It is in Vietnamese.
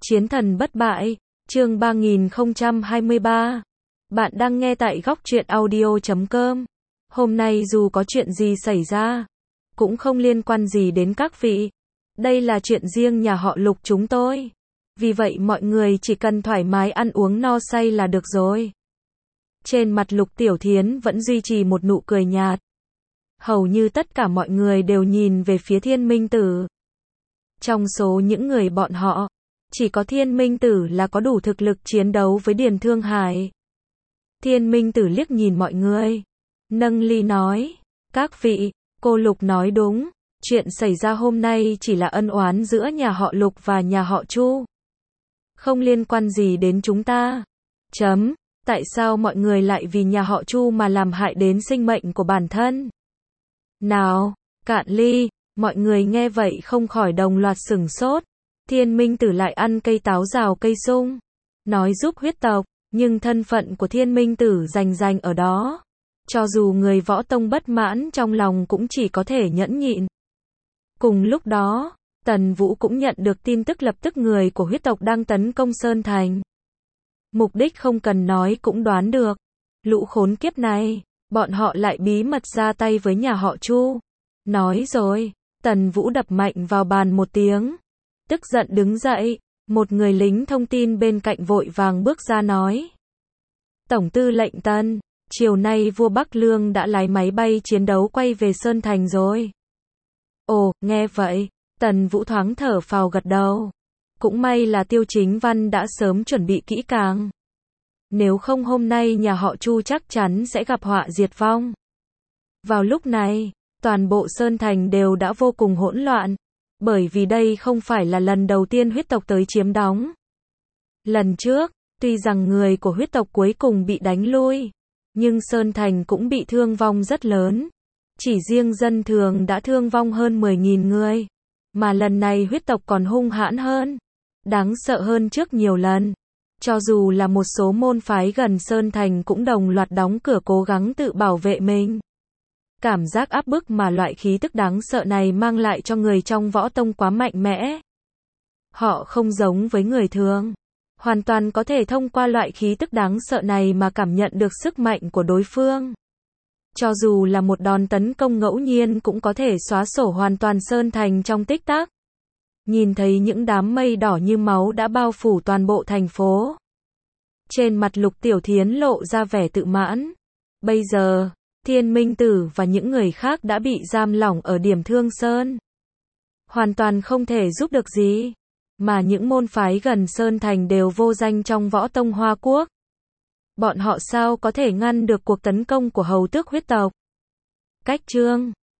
Chiến thần bất bại, chương 3023. Bạn đang nghe tại góc truyện audio.com. Hôm nay dù có chuyện gì xảy ra, cũng không liên quan gì đến các vị. Đây là chuyện riêng nhà họ Lục chúng tôi. Vì vậy mọi người chỉ cần thoải mái ăn uống no say là được rồi. Trên mặt Lục Tiểu Thiến vẫn duy trì một nụ cười nhạt. Hầu như tất cả mọi người đều nhìn về phía Thiên Minh Tử. Trong số những người bọn họ, chỉ có Thiên Minh Tử là có đủ thực lực chiến đấu với Điền Thương Hải. Thiên Minh Tử liếc nhìn mọi người, nâng ly nói, các vị, cô Lục nói đúng, chuyện xảy ra hôm nay chỉ là ân oán giữa nhà họ Lục và nhà họ Chu. Không liên quan gì đến chúng ta. Tại sao mọi người lại vì nhà họ Chu mà làm hại đến sinh mệnh của bản thân? Nào, cạn ly, mọi người nghe vậy không khỏi đồng loạt sửng sốt. Thiên Minh Tử lại ăn cây táo rào cây sung, nói giúp huyết tộc, nhưng thân phận của Thiên Minh Tử rành ở đó. Cho dù người võ tông bất mãn trong lòng cũng chỉ có thể nhẫn nhịn. Cùng lúc đó, Tần Vũ cũng nhận được tin tức lập tức người của huyết tộc đang tấn công Sơn Thành. Mục đích không cần nói cũng đoán được. Lũ khốn kiếp này, bọn họ lại bí mật ra tay với nhà họ Chu. Nói rồi, Tần Vũ đập mạnh vào bàn một tiếng. Tức giận đứng dậy, một người lính thông tin bên cạnh vội vàng bước ra nói. Tổng tư lệnh Tần, chiều nay vua Bắc Lương đã lái máy bay chiến đấu quay về Sơn Thành rồi. Ồ, nghe vậy, Tần Vũ thoáng thở phào gật đầu. Cũng may là Tiêu Chính Văn đã sớm chuẩn bị kỹ càng. Nếu không hôm nay nhà họ Chu chắc chắn sẽ gặp họa diệt vong. Vào lúc này, toàn bộ Sơn Thành đều đã vô cùng hỗn loạn. Bởi vì đây không phải là lần đầu tiên huyết tộc tới chiếm đóng. Lần trước, tuy rằng người của huyết tộc cuối cùng bị đánh lui, nhưng Sơn Thành cũng bị thương vong rất lớn. Chỉ riêng dân thường đã thương vong hơn 10.000 người. Mà lần này huyết tộc còn hung hãn hơn, đáng sợ hơn trước nhiều lần. Cho dù là một số môn phái gần Sơn Thành cũng đồng loạt đóng cửa cố gắng tự bảo vệ mình. Cảm giác áp bức mà loại khí tức đáng sợ này mang lại cho người trong võ tông quá mạnh mẽ. Họ không giống với người thường. Hoàn toàn có thể thông qua loại khí tức đáng sợ này mà cảm nhận được sức mạnh của đối phương. Cho dù là một đòn tấn công ngẫu nhiên cũng có thể xóa sổ hoàn toàn Sơn Thành trong tích tắc. Nhìn thấy những đám mây đỏ như máu đã bao phủ toàn bộ thành phố. Trên mặt Lục Tiểu Thiến lộ ra vẻ tự mãn. Bây giờ, Thiên Minh Tử và những người khác đã bị giam lỏng ở điểm Thương Sơn. Hoàn toàn không thể giúp được gì. Mà những môn phái gần Sơn Thành đều vô danh trong võ tông Hoa Quốc. Bọn họ sao có thể ngăn được cuộc tấn công của hầu tước huyết tộc? Cách chương